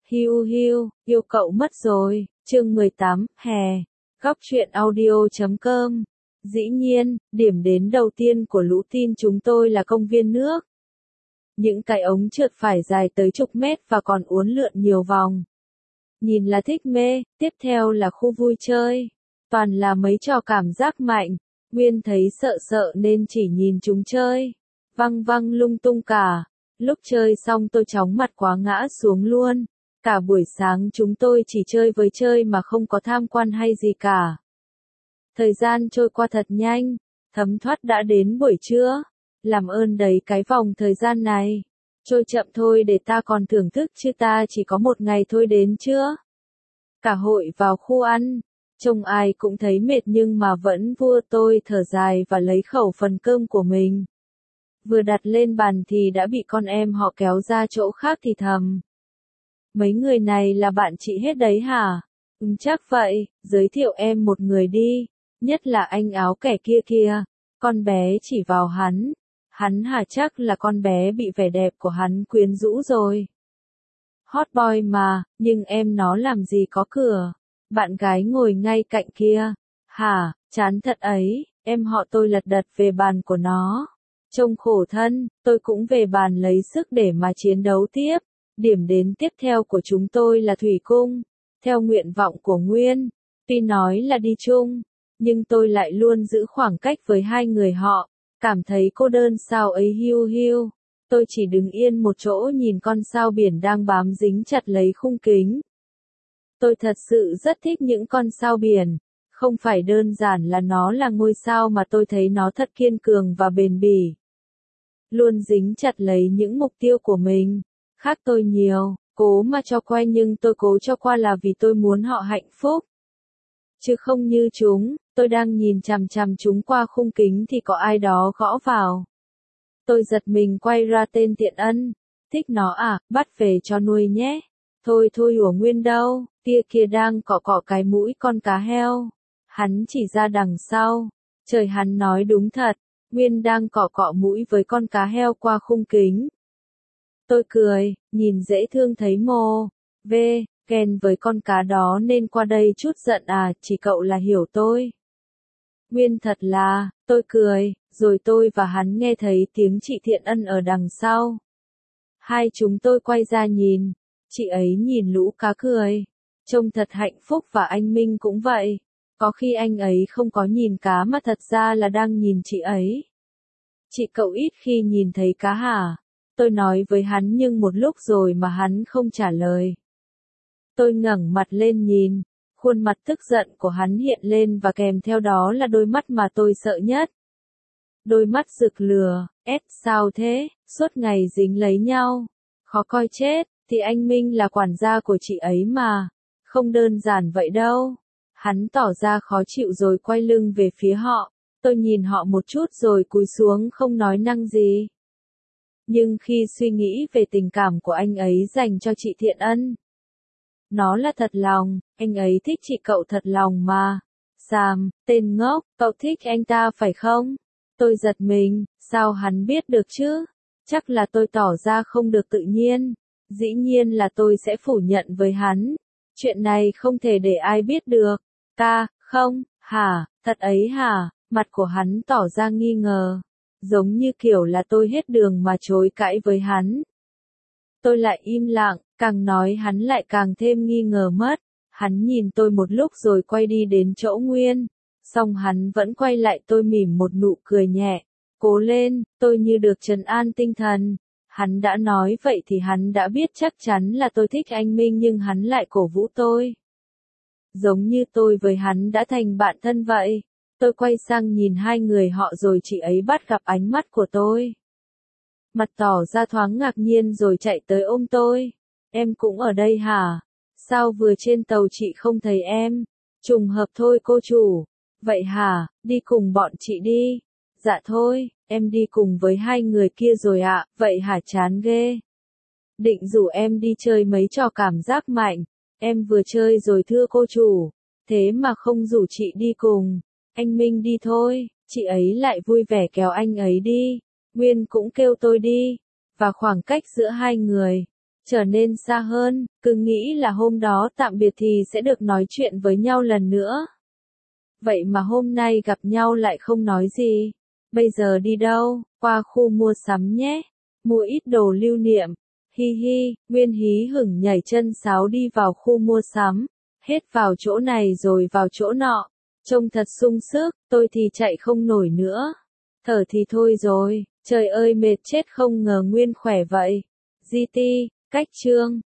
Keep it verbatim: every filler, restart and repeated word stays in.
Hiu hiu, yêu cậu mất rồi, chương mười tám, hè, góc truyện audio chấm com. Dĩ nhiên, điểm đến đầu tiên của lũ tin chúng tôi là công viên nước. Những cái ống trượt phải dài tới chục mét và còn uốn lượn nhiều vòng. Nhìn là thích mê, tiếp theo là khu vui chơi. Toàn là mấy trò cảm giác mạnh. Nguyên thấy sợ sợ nên chỉ nhìn chúng chơi. Văng văng lung tung cả. Lúc chơi xong tôi chóng mặt quá ngã xuống luôn. Cả buổi sáng chúng tôi chỉ chơi với chơi mà không có tham quan hay gì cả. Thời gian trôi qua thật nhanh, thấm thoát đã đến buổi trưa. Làm ơn đấy cái vòng thời gian này. Trôi chậm thôi để ta còn thưởng thức chứ ta chỉ có một ngày thôi đến chưa? Cả hội vào khu ăn, trông ai cũng thấy mệt nhưng mà vẫn vua tôi thở dài và lấy khẩu phần cơm của mình. Vừa đặt lên bàn thì đã bị con em họ kéo ra chỗ khác thì thầm. Mấy người này là bạn chị hết đấy hả? Ừm chắc vậy, giới thiệu em một người đi, nhất là anh áo kẻ kia kìa. Con bé chỉ vào hắn. Hắn hả chắc là con bé bị vẻ đẹp của hắn quyến rũ rồi. Hot boy mà, nhưng em nó làm gì có cửa. Bạn gái ngồi ngay cạnh kia. Hả, chán thật ấy, em họ tôi lật đật về bàn của nó. Trông khổ thân, tôi cũng về bàn lấy sức để mà chiến đấu tiếp. Điểm đến tiếp theo của chúng tôi là Thủy Cung. Theo nguyện vọng của Nguyên, tuy nói là đi chung, nhưng tôi lại luôn giữ khoảng cách với hai người họ. Cảm thấy cô đơn sao ấy hiu hiu. Tôi chỉ đứng yên một chỗ nhìn con sao biển đang bám dính chặt lấy khung kính. Tôi thật sự rất thích những con sao biển. Không phải đơn giản là nó là ngôi sao mà tôi thấy nó thật kiên cường và bền bỉ. Luôn dính chặt lấy những mục tiêu của mình. Khác tôi nhiều, cố mà cho qua nhưng tôi cố cho qua là vì tôi muốn họ hạnh phúc. Chứ không như chúng, tôi đang nhìn chằm chằm chúng qua khung kính thì có ai đó gõ vào. Tôi giật mình quay ra tên Tiện Ân. Thích nó à, bắt về cho nuôi nhé. Thôi thôi của Nguyên đâu, tia kia đang cọ cọ cái mũi con cá heo. Hắn chỉ ra đằng sau. Trời hắn nói đúng thật, Nguyên đang cọ cọ mũi với con cá heo qua khung kính. Tôi cười, nhìn dễ thương thấy mồ. Vê, ghen với con cá đó nên qua đây chút giận à, chỉ cậu là hiểu tôi. Nguyên thật là, tôi cười, rồi tôi và hắn nghe thấy tiếng chị Thiện Ân ở đằng sau. Hai chúng tôi quay ra nhìn, chị ấy nhìn lũ cá cười. Trông thật hạnh phúc và anh Minh cũng vậy. Có khi anh ấy không có nhìn cá mà thật ra là đang nhìn chị ấy. Chị cậu ít khi nhìn thấy cá hả? Tôi nói với hắn nhưng một lúc rồi mà hắn không trả lời. Tôi ngẩng mặt lên nhìn, khuôn mặt tức giận của hắn hiện lên và kèm theo đó là đôi mắt mà tôi sợ nhất. Đôi mắt rực lửa, ép sao thế, suốt ngày dính lấy nhau. Khó coi chết, thì anh Minh là quản gia của chị ấy mà. Không đơn giản vậy đâu. Hắn tỏ ra khó chịu rồi quay lưng về phía họ. Tôi nhìn họ một chút rồi cúi xuống không nói năng gì. Nhưng khi suy nghĩ về tình cảm của anh ấy dành cho chị Thiện Ân, nó là thật lòng, anh ấy thích chị cậu thật lòng mà. Sam, tên ngốc, cậu thích anh ta phải không? Tôi giật mình, sao hắn biết được chứ? Chắc là tôi tỏ ra không được tự nhiên. Dĩ nhiên là tôi sẽ phủ nhận với hắn. Chuyện này không thể để ai biết được. Ca, không, hả, thật ấy hả? Mặt của hắn tỏ ra nghi ngờ. Giống như kiểu là tôi hết đường mà chối cãi với hắn. Tôi lại im lặng, càng nói hắn lại càng thêm nghi ngờ mất. Hắn nhìn tôi một lúc rồi quay đi đến chỗ Nguyên. Xong hắn vẫn quay lại tôi mỉm một nụ cười nhẹ. Cố lên, tôi như được trấn an tinh thần. Hắn đã nói vậy thì hắn đã biết chắc chắn là tôi thích anh Minh nhưng hắn lại cổ vũ tôi. Giống như tôi với hắn đã thành bạn thân vậy. Tôi quay sang nhìn hai người họ rồi chị ấy bắt gặp ánh mắt của tôi. Mặt tỏ ra thoáng ngạc nhiên rồi chạy tới ôm tôi. Em cũng ở đây hả? Sao vừa trên tàu chị không thấy em? Trùng hợp thôi cô chủ. Vậy hả, đi cùng bọn chị đi. Dạ thôi, em đi cùng với hai người kia rồi ạ, vậy hả chán ghê. Định rủ em đi chơi mấy trò cảm giác mạnh. Em vừa chơi rồi thưa cô chủ. Thế mà không rủ chị đi cùng. Anh Minh đi thôi, chị ấy lại vui vẻ kéo anh ấy đi. Nguyên cũng kêu tôi đi. Và khoảng cách giữa hai người trở nên xa hơn, cứ nghĩ là hôm đó tạm biệt thì sẽ được nói chuyện với nhau lần nữa. Vậy mà hôm nay gặp nhau lại không nói gì. Bây giờ đi đâu? Qua khu mua sắm nhé. Mua ít đồ lưu niệm. Hi hi, Nguyên hí hửng nhảy chân sáo đi vào khu mua sắm. Hết vào chỗ này rồi vào chỗ nọ. Trông thật sung sức, tôi thì chạy không nổi nữa. Thở thì thôi rồi, trời ơi mệt chết không ngờ Nguyên khỏe vậy. giê tê, cách chương.